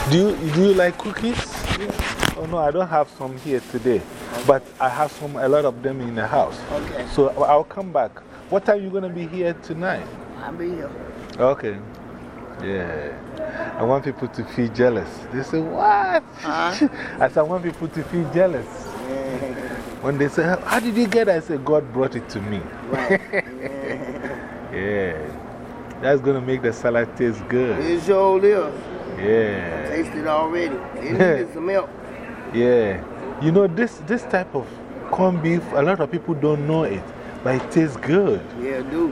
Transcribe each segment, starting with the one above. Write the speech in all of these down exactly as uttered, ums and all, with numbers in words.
Do you, do you like cookies? Yeah. Oh, no, I don't have some here today. Okay. But I have some, a lot of them in the house. Okay. So I'll come back. What time are you going to be here tonight? I'll be here. Okay. Yeah. I want people to feel jealous. They say, what? Huh? I said, I want people to feel jealous. Yeah. When they say, how did you get it? I say, God brought it to me. Right. Yeah. Yeah. That's going to make the salad taste good. It sure is. Yeah. I tasted it already. It needed some milk. Yeah. You know, this, this type of corned beef, a lot of people don't know it, but it tastes good. Yeah, dude.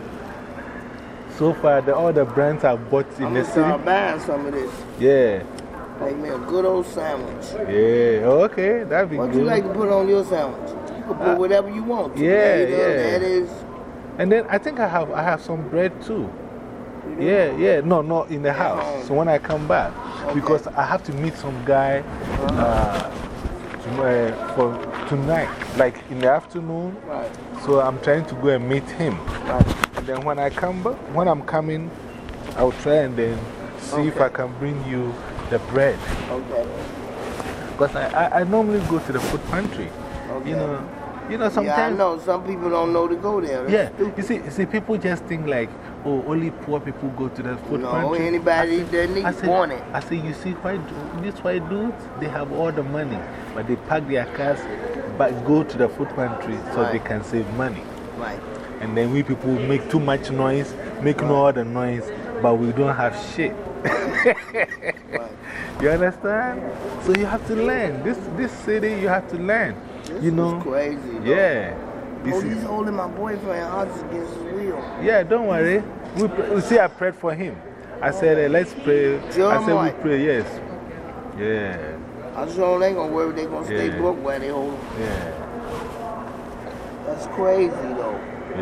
So far, the, all the brands I've bought in I'm the gonna city. start buying some of this. Yeah. Make me a good old sandwich. Yeah. Okay. That'd be what good. What you like to put on your sandwich? You can put uh, whatever you want. Yeah, Tomato, yeah. lettuce. And then I think I have, I have some bread too. Yeah, yeah. No, no, in the house. home. So when I come back, Okay. because I have to meet some guy uh, to, uh, for tonight, like in the afternoon. Right. So I'm trying to go and meet him. Right. And then when I come back, when I'm coming, I'll try and then see if I can bring you the bread. Okay. Because I, I, I normally go to the food pantry. Okay. You know, you know, sometimes. Yeah, I know. Some people don't know to go there. That's yeah. stupid. You see, you see, people just think like, oh, only poor people go to the food no, pantry. No, anybody I that needs say, want it. I say, you see, white, these white dudes, they have all the money, but they pack their cars, but go to the food pantry so right. they can save money. Right. And then we people make too much noise, make right. all the noise, but we don't have shit. Right. You understand? So you have to learn. This, this city, you have to learn. This you know? is crazy. Though. Yeah. Oh, he's holding my boyfriend hostage against his will. Yeah, don't worry. We, we see, I prayed for him. I said, uh, let's pray. Jeremiah. I said, we pray, yes. Yeah. I sure ain't gonna worry they're gonna stay yeah. broke while they hold him. Yeah. That's crazy, though.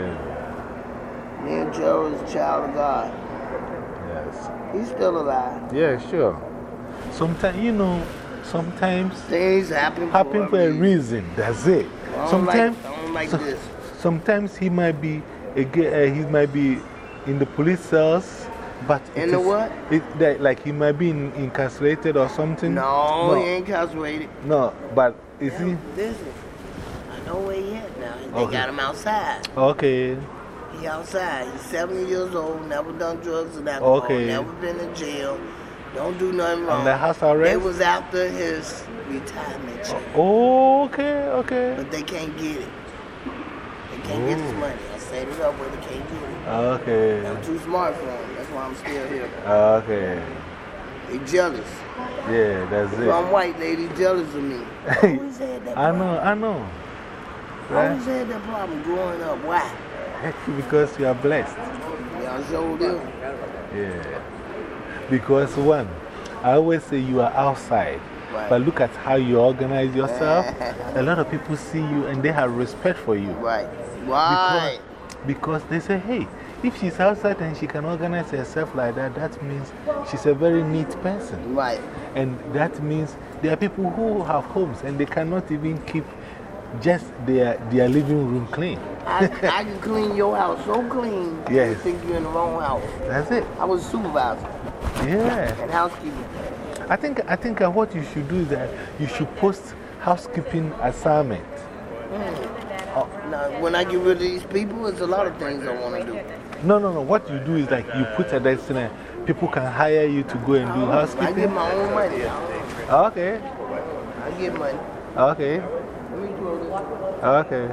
Yeah. Me and Gerald is a child of God. Yes. He's still alive. Yeah, sure. Sometimes, you know, sometimes things happen, happen for a reason. That's it. I sometimes, like, I don't like so, this. Sometimes he might be, uh, he might be in the police cells. But in the what? It, that, like he might be in, incarcerated or something. No, no, he ain't incarcerated. No, but is he? Listen, I know where he at now. They okay. got him outside. Okay. He outside. He's seventy years old, never done drugs and alcohol, okay. never been in jail, don't do nothing wrong. On the house arrest? It was after his retirement check. Oh, okay, okay. But they can't get it. They can't get his money. I set it up where they can't get it. Okay. I'm too smart for him. That's why I'm still here. Okay. They jealous. Yeah, that's if it. I'm white, lady jealous of me. I always had that problem. I know, I know. I always had that problem growing up. Why? Because you are blessed. Yeah, I sure do. Yeah. Because one, I always say you are outside. Right. But look at how you organize yourself. A lot of people see you and they have respect for you. Right. Right. Because, because they say, hey, if she's outside and she can organize herself like that, that means she's a very neat person. Right. And that means there are people who have homes and they cannot even keep just their, their living room clean. I, I can clean your house so clean. Yes. You think you're in the wrong house. That's it. I was a supervisor. Yeah. And housekeeping. I think, I think uh, what you should do is that you should post housekeeping assignment. Mm. Oh, now, when I get rid of these people, there's a lot of things I want to do. No, no, no. What you do is like you put a destiny, people can hire you to go and do housekeeping. I get my own money. Okay. I get money. Okay. Let me throw this. Okay.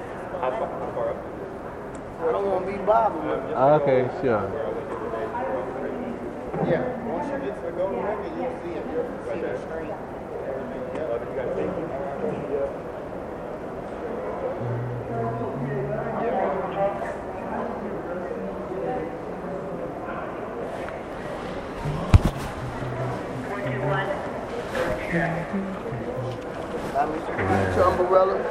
I don't want to be bothered with it. Okay, sure. Yeah. Once you get to the golden record, you see it. See it straight. Got me some umbrella.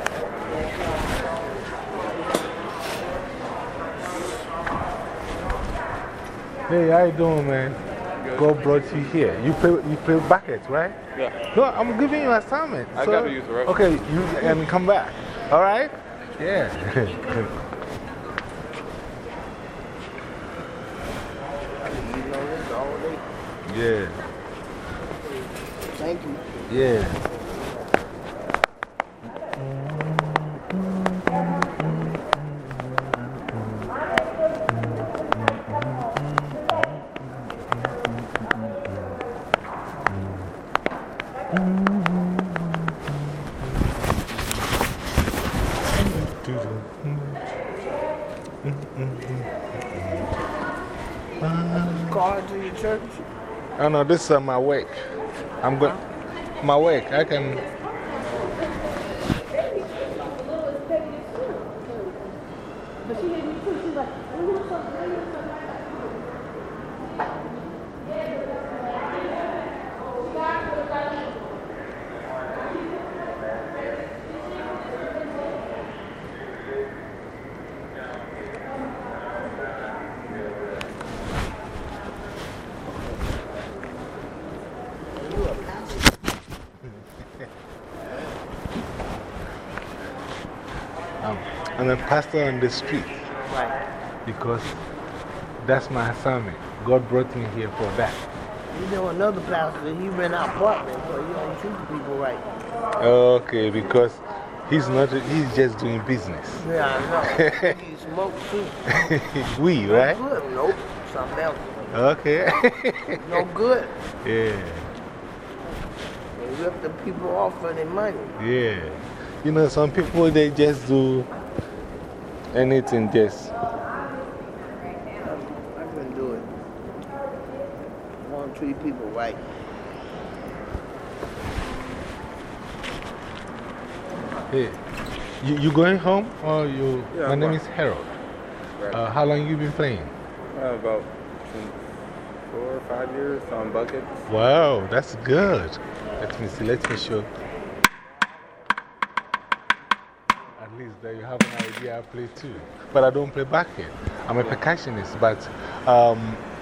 Hey, how you doing, man? Good. God brought you here. You play, you play buckets, right? Yeah. No, I'm giving you an assignment. I so, got to use the rest. Okay, you can come back. All right? Yeah. Yeah. Thank you. Yeah. Card to your church? Oh no, this is uh, my work. I'm going. My work. I can. Um, I'm a pastor on the street. Right. Because that's my assignment. God brought me here for that. You know, another pastor, he rent out apartments, so he don't treat the people right. Okay, because he's not, he's just doing business. Yeah, I know. He smoke too. We, right? No good. Nope. Something else. Okay. No good. Yeah. They rip the people off for their money. Yeah. You know, some people, they just do anything just. I couldn't do it. I want to treat people right. Hey, you, you going home or you? Yeah, my I'm name going. is Harold. Right. Uh, how long you been playing? Uh, about since four or five years on buckets. Wow, that's good. Let me see, let me show. At least there you have an idea. I play too. But I don't play bucket. I'm a percussionist. But um,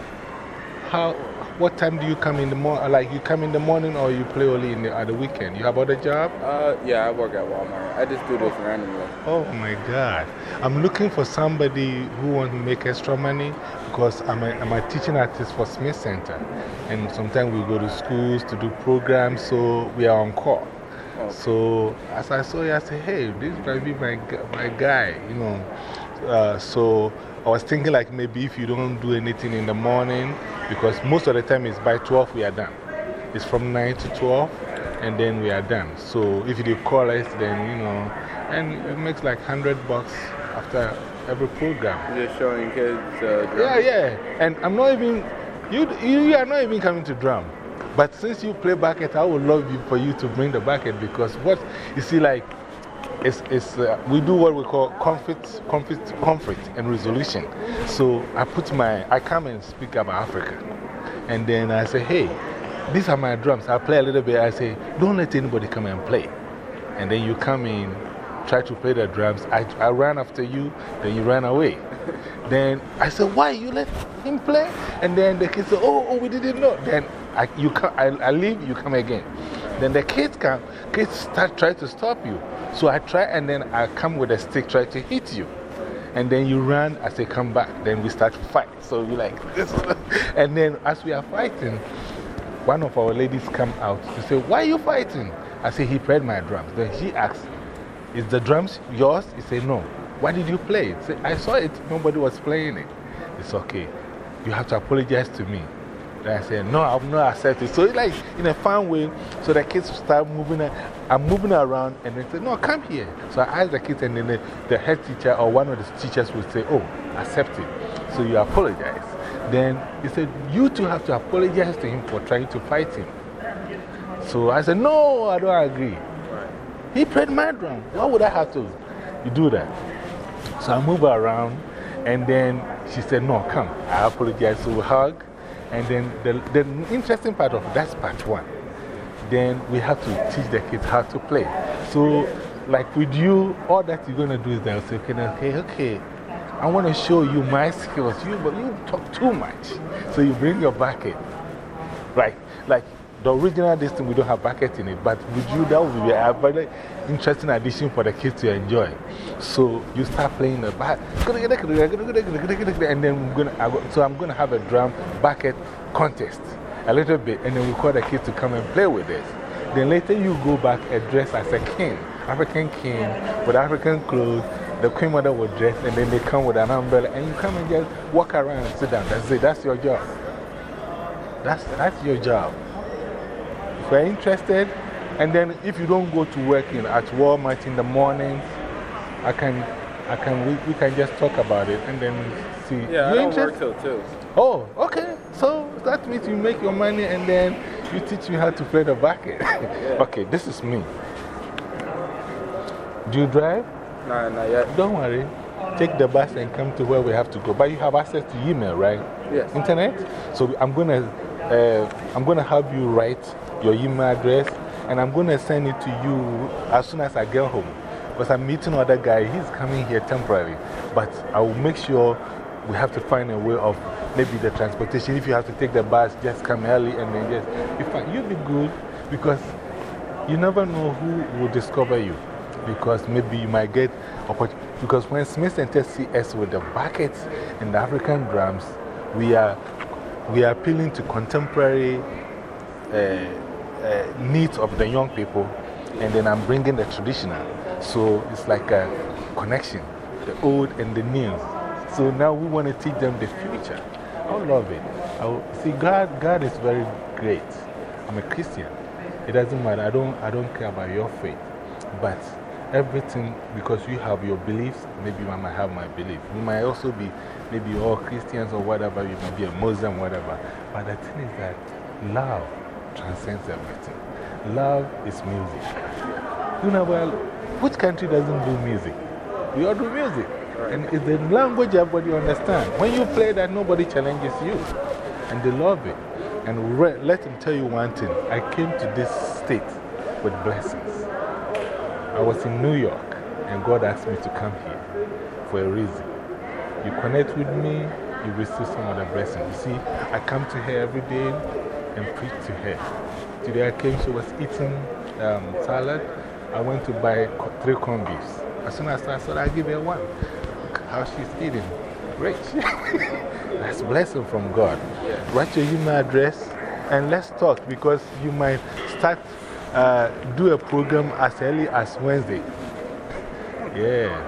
how, what time do you come in the morning? Like you come in the morning or you play only in the, at the weekend? You have other job? Uh, yeah, I work at Walmart. I just do this randomly. Oh my God. I'm looking for somebody who wants to make extra money because I'm a, I'm a teaching artist for Smith Center. And sometimes we go to schools to do programs, so we are on call. Oh. So as I saw you, I said, hey, this might be my, my guy, you know. Uh, so I was thinking like maybe if you don't do anything in the morning, because most of the time it's by twelve we are done. It's from nine to twelve and then we are done. So if you call us, then, you know, and it makes like one hundred bucks after every program. Just showing kids. Uh, Yeah, yeah. And I'm not even, you, you are not even coming to drum. But since you play bucket, I would love you for you to bring the bucket because what, you see, like, it's, it's, uh, we do what we call conflict, conflict, conflict and resolution. So I put my, I come and speak about Africa. And then I say, hey, these are my drums. I play a little bit. I say, don't let anybody come and play. And then you come in, try to play the drums. I, I ran after you, then you ran away. Then I said, why you let him play? And then the kids say, oh, oh we didn't know. Then I, you come, I, I leave, you come again. Then the kids come, kids start trying to stop you. So I try and then I come with a stick, try to hit you. And then you run, I say, come back. Then we start to fight. So we like this. And then as we are fighting, one of our ladies come out to say, why are you fighting? I say, he played my drums. Then she asks, is the drums yours? He said, no. Why did you play it? Say, I saw it. Nobody was playing it. It's okay. You have to apologize to me. Then I said, no, I'm not accepting. So it's like in a fun way. So the kids start moving. I'm moving around and they say, no, come here. So I asked the kids and then the, the head teacher or one of the teachers would say, oh, accept it. So you apologize. Then he said, you two have to apologize to him for trying to fight him. So I said, no, I don't agree. He played my drum. Why would I have to you do that? So I move her around and then she said, no, come. I apologize. So we hug. And then the, the interesting part of that's part one. Then we have to teach the kids how to play. So, like with you, all that you're going to do is they'll say, okay, okay, okay, I want to show you my skills. You, but you talk too much. So you bring your bucket. Right? Like the original this thing, we don't have bucket in it. But with you, that would be a very interesting addition for the kids to enjoy. So you start playing the bucket. And then we're gonna, so I'm going to have a drum bucket contest. a little bit, and then we call the kids to come and play with us. Then later you go back and dress as a king, African king, with African clothes. The queen mother will dress, and then they come with an umbrella, and you come and just walk around and sit down. That's it. That's your job. That's, that's your job. If you're interested, and then if you don't go to work in, at Walmart in the mornings, I can, I can, we, we can just talk about it and then see. Yeah, I You're don't work interested? till two. Oh, okay. So that means you make your money and then you teach me how to play the bucket. Okay, this is me. Do you drive? Nah, not yet. Don't worry. Take the bus and come to where we have to go. But you have access to email, right? Yes. Internet? So I'm going to uh, I'm gonna have you write your email address and I'm going to send it to you as soon as I get home. Because I'm meeting another guy. He's coming here temporarily. But I will make sure we have to find a way of maybe the transportation. If you have to take the bus, just come early and then just be fine. You'll be good because you never know who will discover you. Because maybe you might get opportunity. Because when Smith Center see us with the buckets and the African drums, we are, we are appealing to contemporary uh, uh, needs of the young people. And then I'm bringing the traditional. So it's like a connection, the old and the new. So now we want to teach them the future. I love it. I see, God, God is very great. I'm a Christian. It doesn't matter. I don't, I don't care about your faith. But everything, because you have your beliefs, maybe I might have my belief. You might also be maybe all Christians or whatever. You might be a Muslim, whatever. But the thing is that love transcends everything. Love is music. You know, well, which country doesn't do music? We all do music. And it's the language everybody understands. When you play that, nobody challenges you. And they love it. And let me tell you one thing. I came to this state with blessings. I was in New York, and God asked me to come here for a reason. You connect with me, you receive some of the blessings. You see, I come to her every day and preach to her. Today I came, she was eating um, salad. I went to buy three corned beefs. As soon as I saw that, I give her one. Look how she's eating. Great. That's a blessing from God. Write your email address and let's talk because you might start uh, do a program as early as Wednesday. Yeah.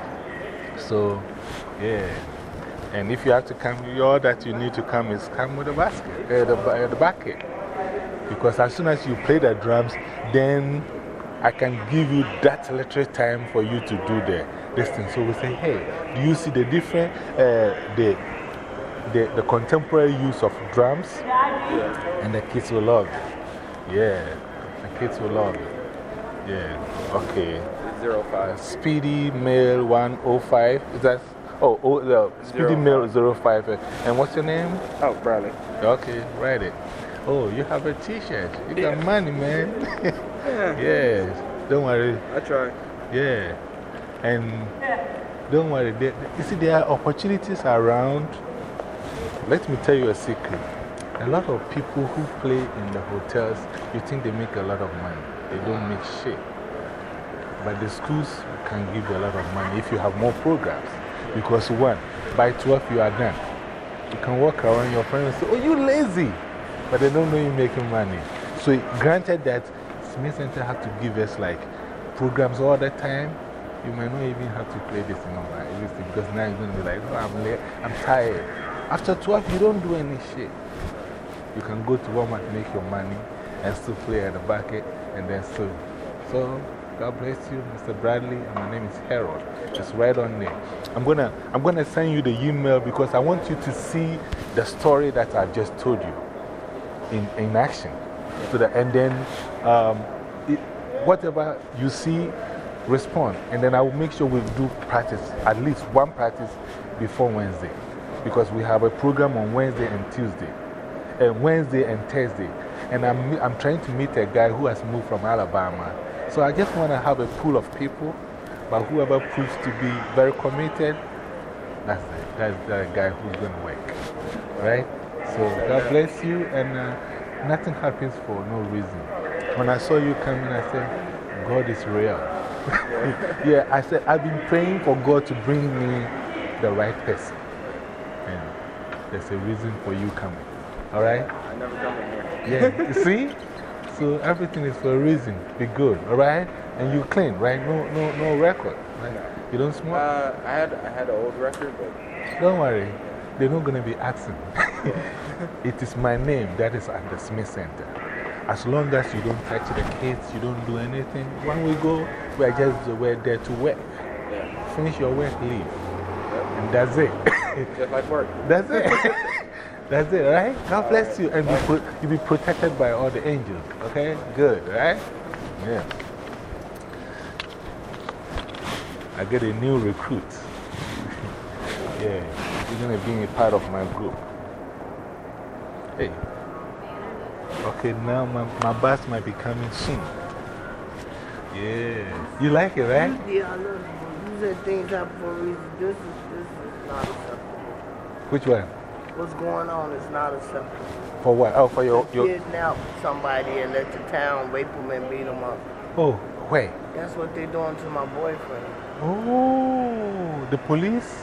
So, yeah. And if you have to come, all that you need to come is come with the basket, uh, the, uh, the bucket. Because as soon as you play the drums, then I can give you that little time for you to do the, this thing. So we say, hey, do you see the different, uh, the, the, the contemporary use of drums? Yeah. And the kids will love it. Yeah, the kids will love it. Yeah, okay. Zero five. Speedy Mail one oh five. Is that? Oh, oh the Speedy Mail zero five. And what's your name? Oh, Bradley. Okay, write it. Oh, you have a t shirt. You got yeah. money, man. Yeah. Yes, don't worry. I try. Yeah. And don't worry. There, you see, there are opportunities around. Let me tell you a secret. A lot of people who play in the hotels, you think they make a lot of money. They don't make shit. But the schools can give you a lot of money if you have more programs. Because, one, by twelve, you are done. You can walk around your friends and say, oh, you lazy. But they don't know you're making money. So, granted that Smith Center have to give us like programs all the time, you might not even have to play this in my because now you're going to be like, oh, I'm late, I'm tired. After twelve, you don't do any shit. You can go to Walmart, make your money, and still play at the bucket, and then still. So, God bless you, Mister Bradley, and my name is Harold. It's right on there. I'm going to I'm gonna send you the email because I want you to see the story that I've just told you in, in action. So that, and then um, it, whatever you see, respond. And then I will make sure we do practice, at least one practice before Wednesday. Because we have a program on Wednesday and Tuesday, and Wednesday and Thursday. And I'm, I'm trying to meet a guy who has moved from Alabama. So I just want to have a pool of people, but whoever proves to be very committed, that's the, that's the guy who's going to work. Right? So God bless you, and uh, nothing happens for no reason. When I saw you coming, I said, God is real. Yeah, I said, I've been praying for God to bring me the right person. And there's a reason for you coming. All right? I never come in here. Yeah, you see? So everything is for a reason. Be good, all right? And you clean, right? No, no, no record, right? You don't smoke? Uh, I had, I had an old record, but. Don't worry. They're not going to be asking. It is my name that is at the Smith Center. As long as you don't touch the kids, you don't do anything. When we go, we are just we're there to work. Yeah. Finish your work, leave. Yep. And that's it. Just like work. That's it. That's it, right? God bless you. And be pro you'll be protected by all the angels. Okay? Good, right? Yeah. I get a new recruit. Yeah. You're going to be a part of my group. Hey. Okay, now my, my bus might be coming soon. Yeah. You like it, right? Yeah, I love it. You said things happen for a reason. This is, this is not acceptable. Which one? What's going on is not acceptable. For what? Oh, for your. your Kidnap somebody and let the town rape them and beat them up. oh, wait. That's what they're doing to my boyfriend. Oh, the police?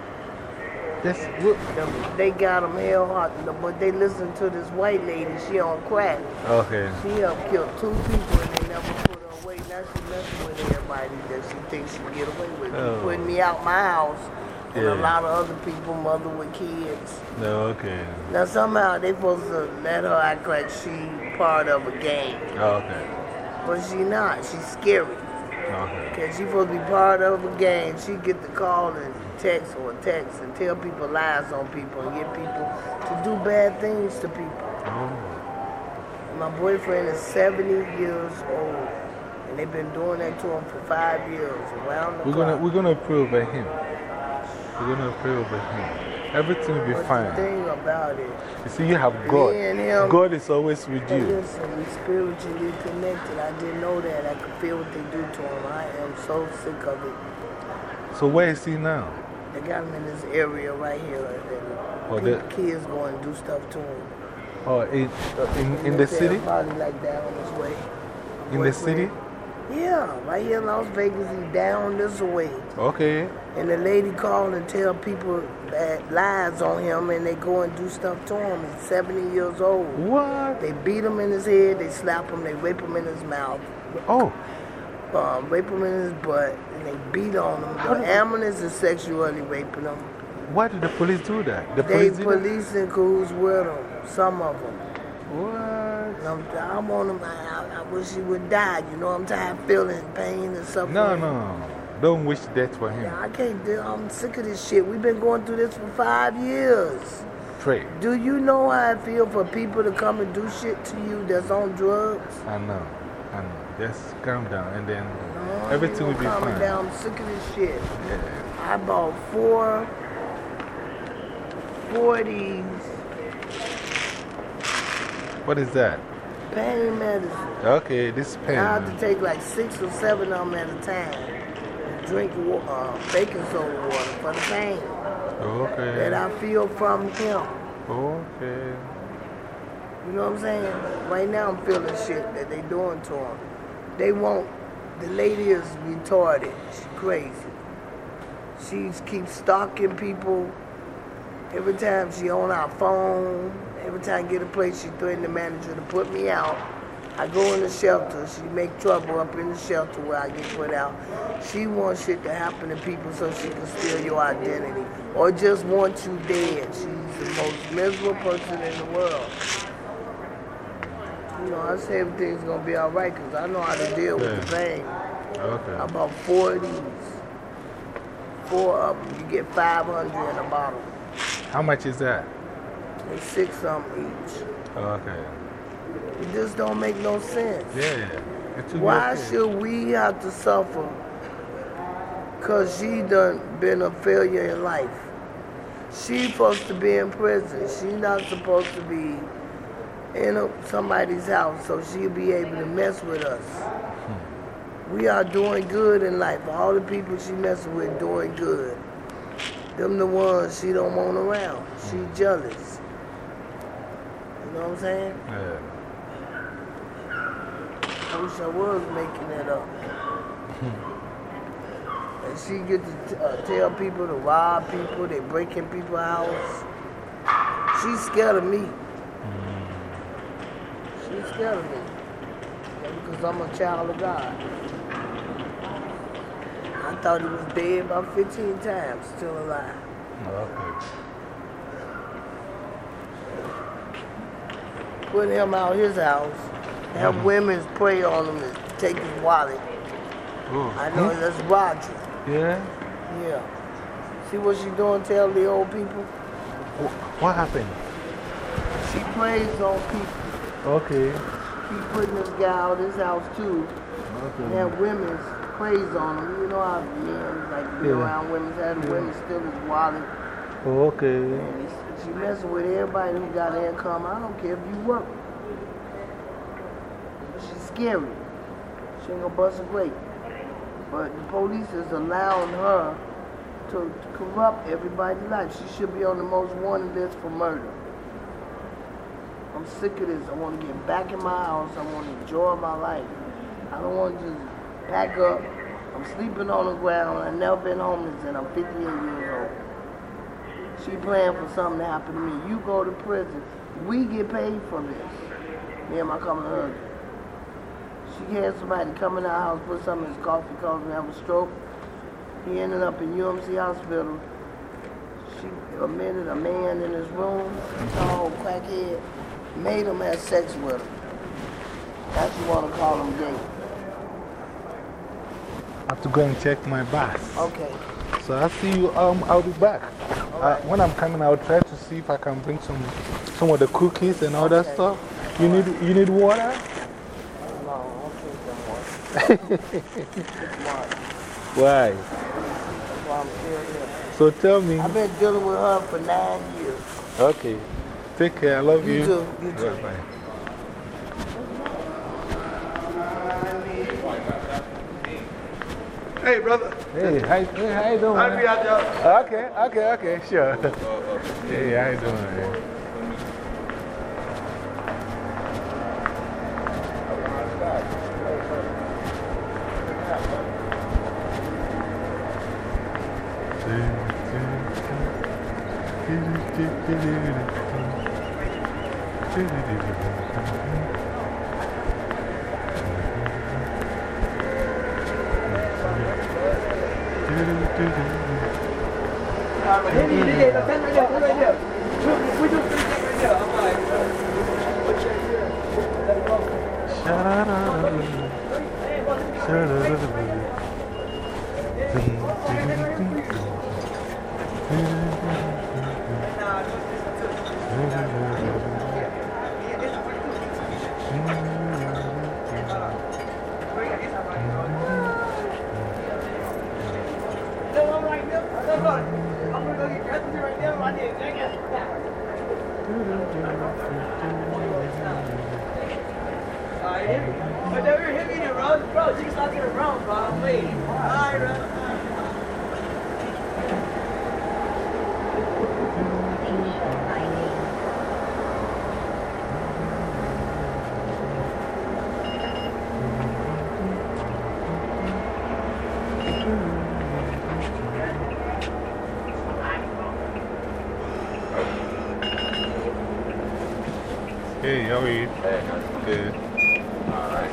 That's, look. Them- They got him hell hot, but they listen to this white lady. She on crack. Okay. She helped kill two people and they never put her away. Now she messing with everybody that she thinks she can get away with. Oh. Putting me out my house and a Yeah. lot of other people, mother with kids. No, okay. Now somehow they supposed to let her act like she part of a gang. Okay. But she not. She's scary. Okay. Cause she supposed to be part of a gang. She get the call and text or text and tell people lies on people and get people to do bad things to people. Oh. My boyfriend is seventy years old, and they've been doing that to him for five years around the We're clock. gonna, we're gonna pray over him. We're gonna pray over him. Everything will be But fine. the thing about it, You see, you have God. me and him, God is always with and you. listen, we spiritually connected. I didn't know that. I could feel what they do to him. I am so sick of it. So, where is he now? They got him in this area right here, and Oh, people, the- kids go and do stuff to him. Oh, in, uh, in, in the They city? Probably like that on his way. In the city? Yeah, right here in Las Vegas. He down this way. Okay. And the lady called and tell people that lies on him and they go and do stuff to him. He's seventy years old. What? They beat him in his head, they slap him, they rape him in his mouth, Oh. um, rape him in his butt, and they beat on him. How The did- ambulance is sexually raping him. Why did the police do that? The They police did that? police in cahoots with him, some of them. What? And I'm, I want him, I, I wish he would die, you know, I'm tired of feeling pain and suffering. No, no. Don't wish death for him. Yeah, I can't do I'm sick of this shit. We've been going through this for five years. Pray. Do you know how I feel for people to come and do shit to you that's on drugs? I know. I know. Just calm down and then No, everything will ain't be no calming fine. down. I'm sick of this shit. Yeah. I bought four, four of these What is that? pain medicine. Okay, this pen. I have to take like six or seven of them at a time. Drink wa- uh, baking soda water for the pain that Okay. I feel from him. Okay. You know what I'm saying? Right now I'm feeling shit that they doing to him. They won't, the lady is retarded. She's crazy. She keeps stalking people. Every time she on our phone, every time I get a place, she threaten the manager to put me out. I go in the shelter. She make trouble up in the shelter where I get put out. She wants shit to happen to people so she can steal your identity or just want you dead. She's the most miserable person in the world. You know, I say everything's gonna be all right because I know how to deal with the pain. I Okay. bought four of these. Four of them. You get five hundred in a bottle. How much is that? It's six something each. Okay. It just don't make no sense. Yeah. It will be Why okay. should we have to suffer? Because she done been a failure in life. She supposed to be in prison. She not supposed to be in a, somebody's house so she'll be able to mess with us. We are doing good in life. All the people she messing with doing good. Them the ones she don't want around. She jealous. You know what I'm saying? Yeah. I wish I was making that up. And she get to t uh, tell people to rob people, they break in people's house. She's scared of me. She's scared of me. Yeah, because I'm a child of God. I thought he was dead about fifteen times, still alive. Okay. Put him out his house, have Mhm. women pray on him and take his wallet. Oh. I know that's Roger. Yeah? Yeah. See what she doing, tell the old people? Wh- What happened? She prays on people. Okay. He putting this guy out his house too. Okay. And have women praise on him. You know how men like be Yeah. around women, had the women steal his wallet. Oh, okay. And she messing with everybody who got income. I don't care if you work. She's scary. She ain't gonna bust a grape. But the police is allowing her to corrupt everybody's life. She should be on the most wanted list for murder. I'm sick of this. I want to get back in my house. I want to enjoy my life. I don't want to just pack up. I'm sleeping on the ground. I've never been homeless and I'm fifty-eight years old. She praying for something to happen to me. You go to prison. We get paid for this. Me and my common husband. She had somebody come in our house, put something in his coffee, caused him to have a stroke. He ended up in U M C hospital. She admitted a man in his room, tall, crackhead, made him have sex with him. That's what you want to call him gay. I have to go and check my bath. Okay. So I'll see you. Um, I'll be back. Uh, when I'm coming, I'll try to see if I can bring some, some of the cookies and all that Okay. stuff. You need, you need water? No, I don't think that much. Why? That's why I'm still here. So tell me. I've been dealing with her for nine years. Okay. Take care. I love you. You too. You too. Bye. Hey, brother. Hey, how, hey, how you doing? I'll be out there. Okay, okay, okay, sure. Hey, how you doing, man? Hey, how are you? Hey, how's it Good. All right.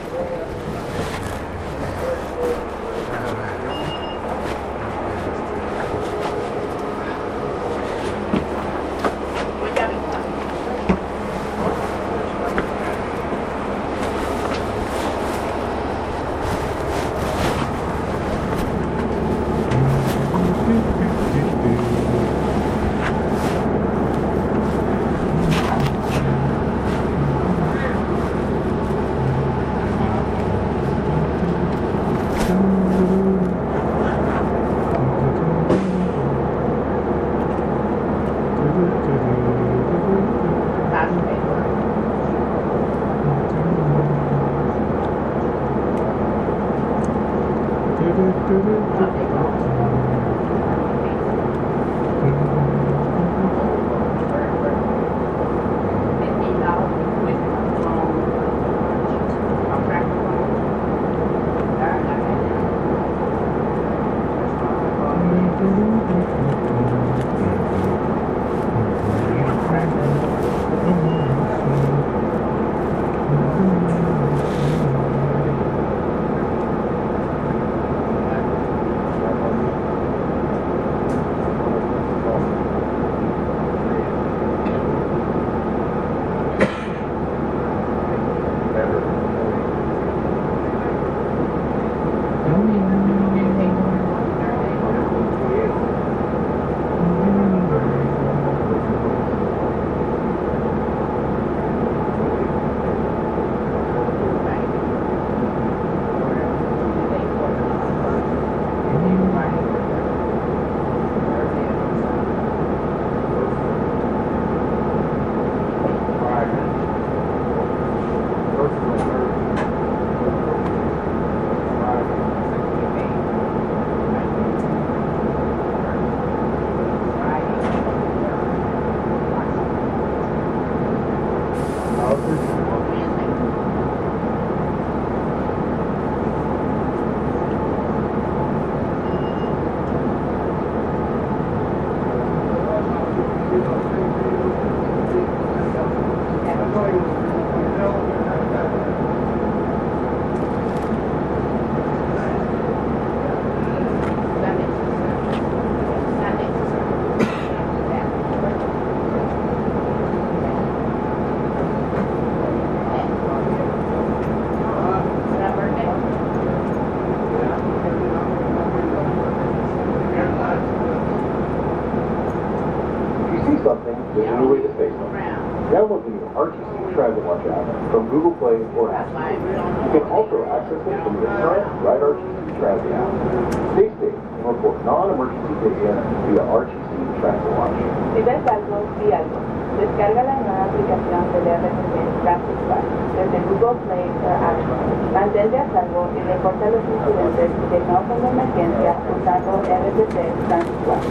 Something, there's a new way to say something. Download the new R T C Transit Watch app from Google Play or App Store. You can also access it from your current Ride R T C Transit app. Stay safe and report non-emergency data via R T C Transit Watch. Si ves algo, di algo. Descarga la nueva aplicación del R T C Transit Watch desde Google Play o App Store. Mantente a salvo y reporta los incidentes que no son de emergencia usando R T C Transit Watch.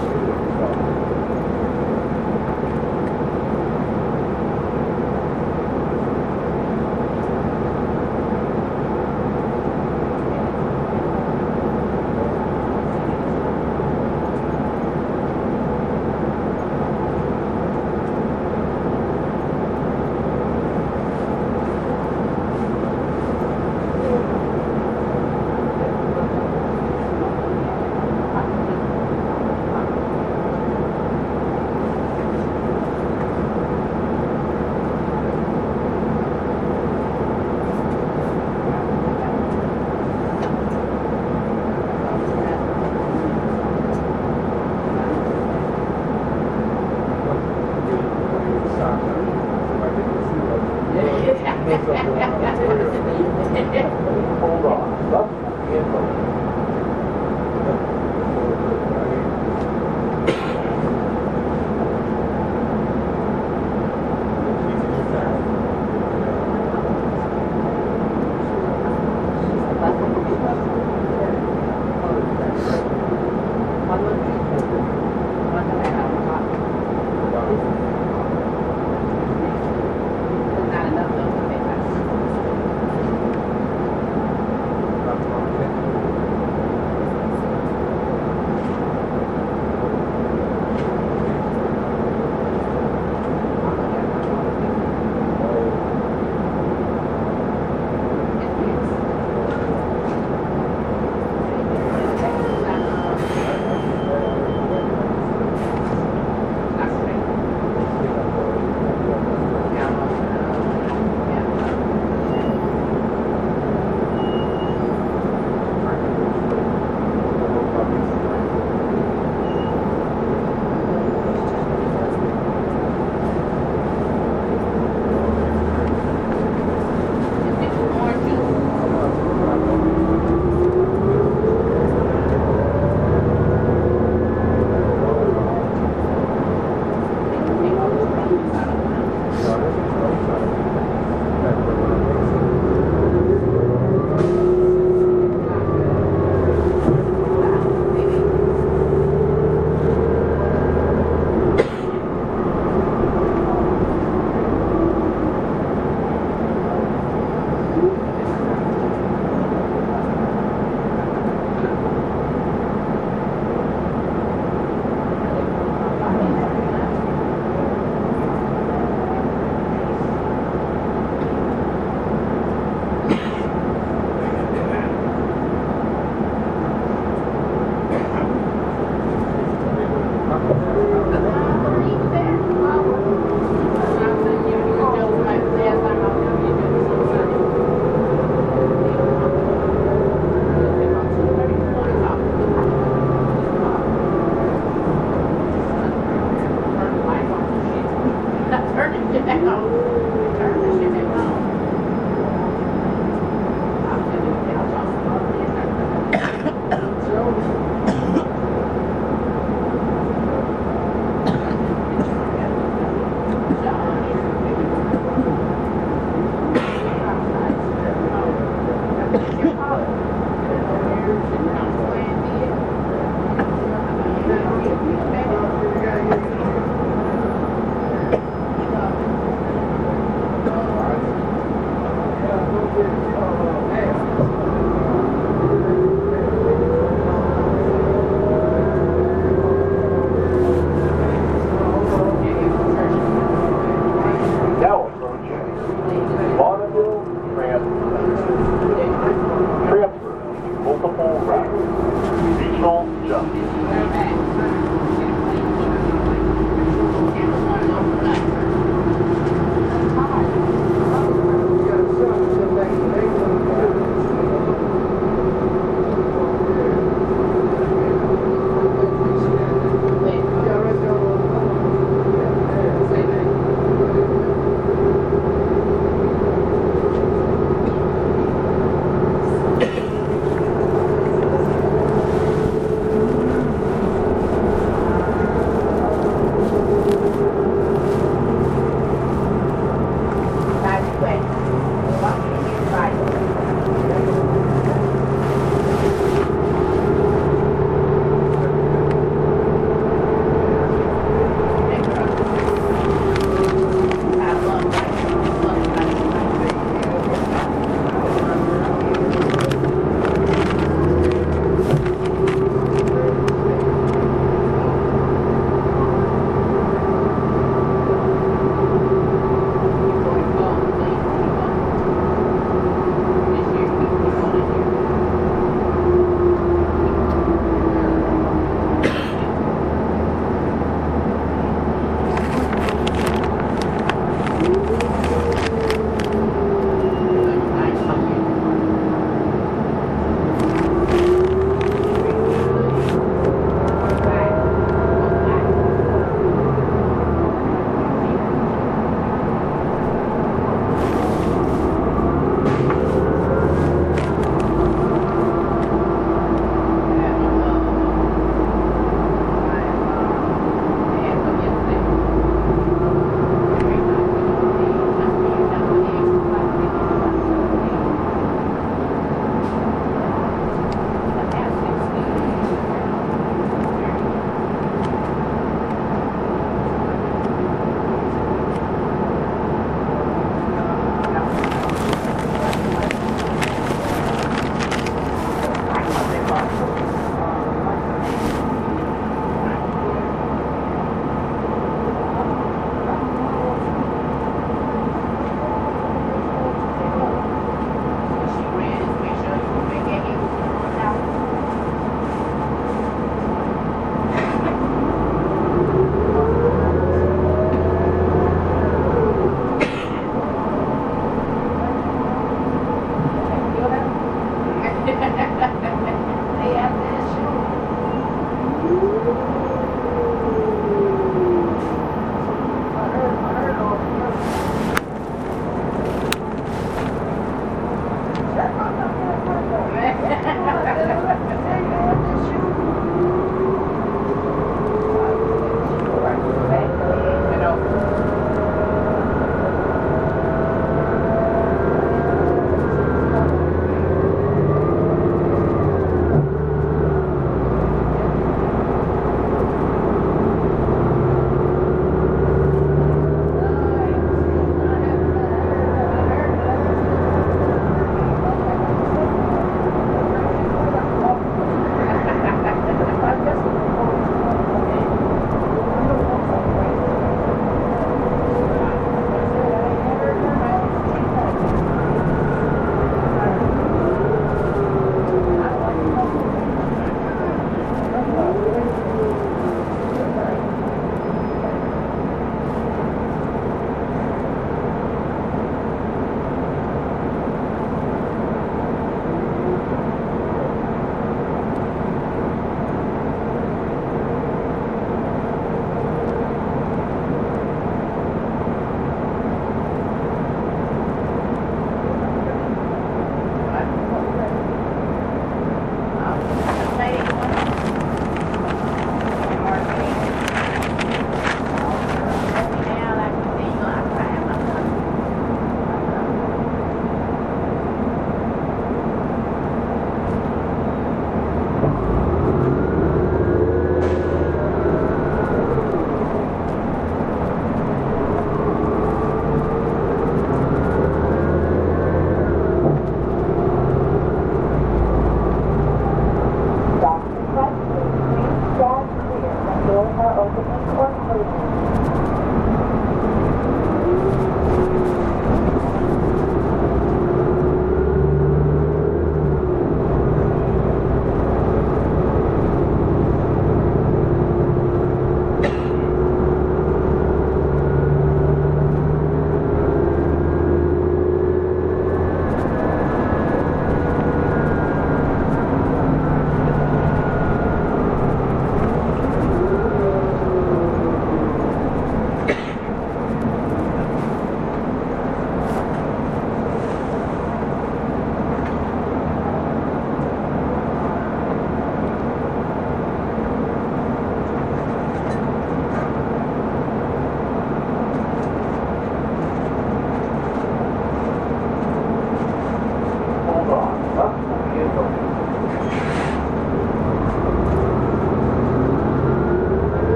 Hold on. That's the info.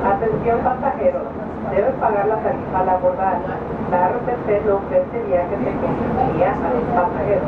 Atención pasajeros, debe pagar la tarifa al abordar. La R T C le ofrecería que se conduciría a los pasajeros.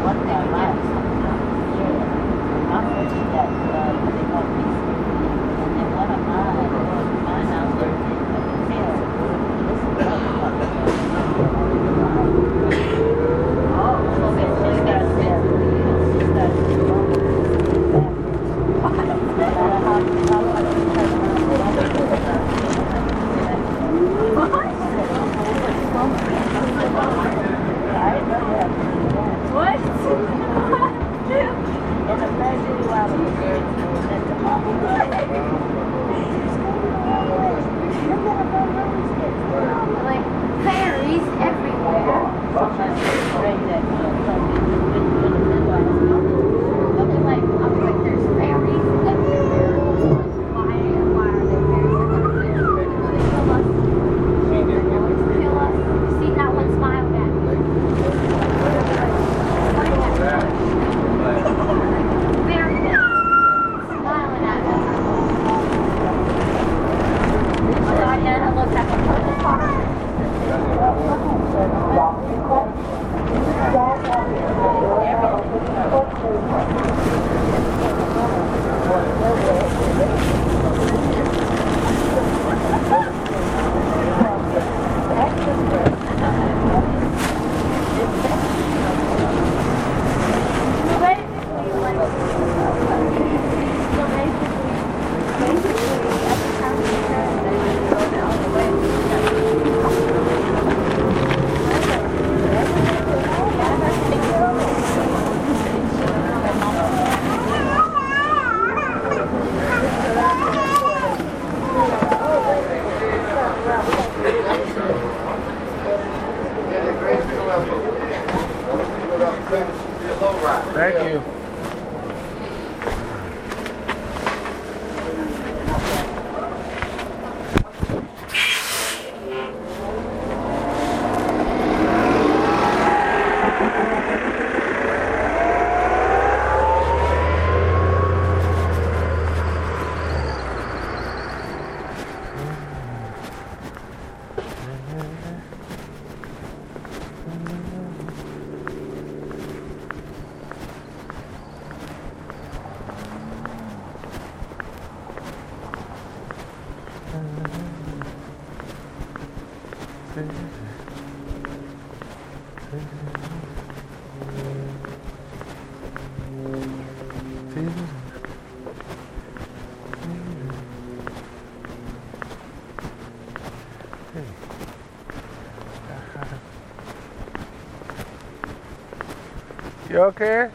one thing I like here, my first is that uh, they want me to and then one of mine, mine house, I can tell, this is what I'm talking about. Oh, so then she starts there, she starts to go. No matter how, how much you turn around, what? And the pleasure you are with the Like fairies everywhere. sometimes it's great that, you know, some people when you're in the midwife, I mean, like, I was like, there's fairies everywhere. Why, why are there fairies everywhere? Will they kill us? Will they always kill us? See, that one smiled at me. Very good. Smiling at me. Diana looked at the purple car. Thank you. You okay?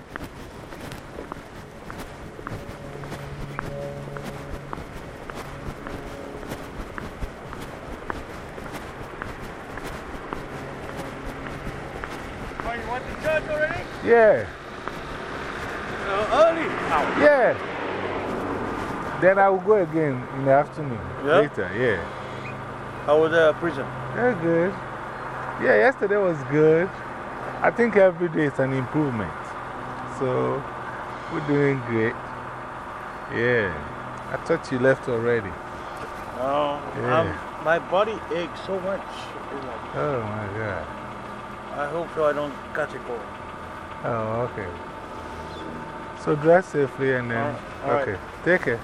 Oh, you went to church already? Yeah. Uh, early? Ow. Yeah. Then I will go again in the afternoon. Yeah? Later, yeah. How was the prison? They're good. Yeah, yesterday was good. I think every day is an improvement. So, we're doing great. Yeah. I thought you left already. No, Yeah. um, my body aches so much. It's like, Oh my God. I hope so I don't catch a cold. Oh, okay. So, drive safely and then. All right. All right. Okay. Take care.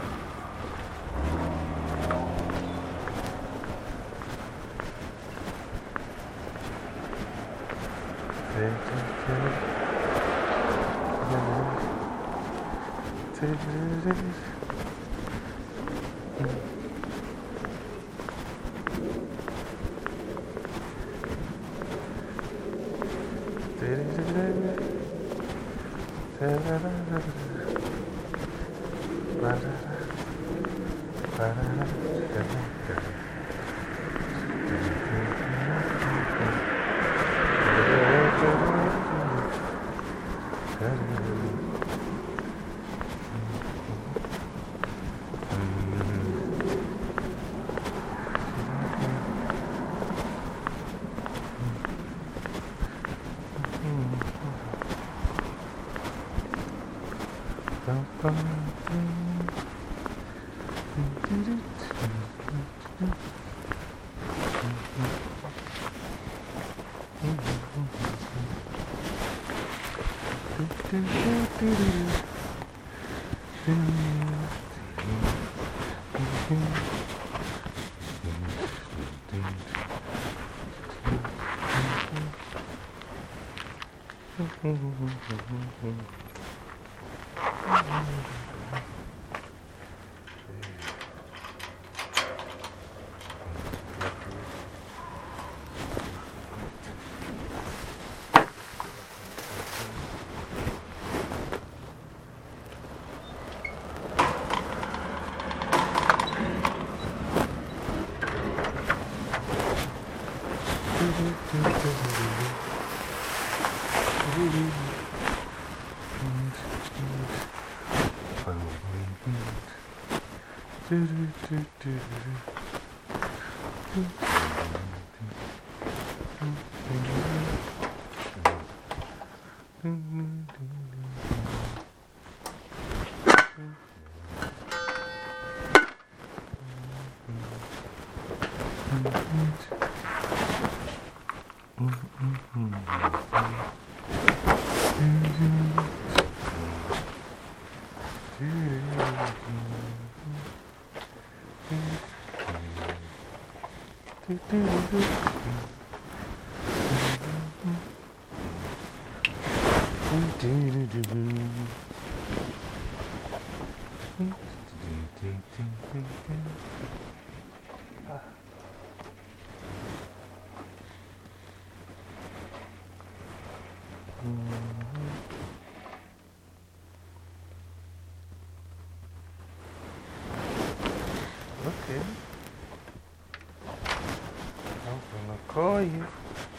Okay. I'm gonna call you.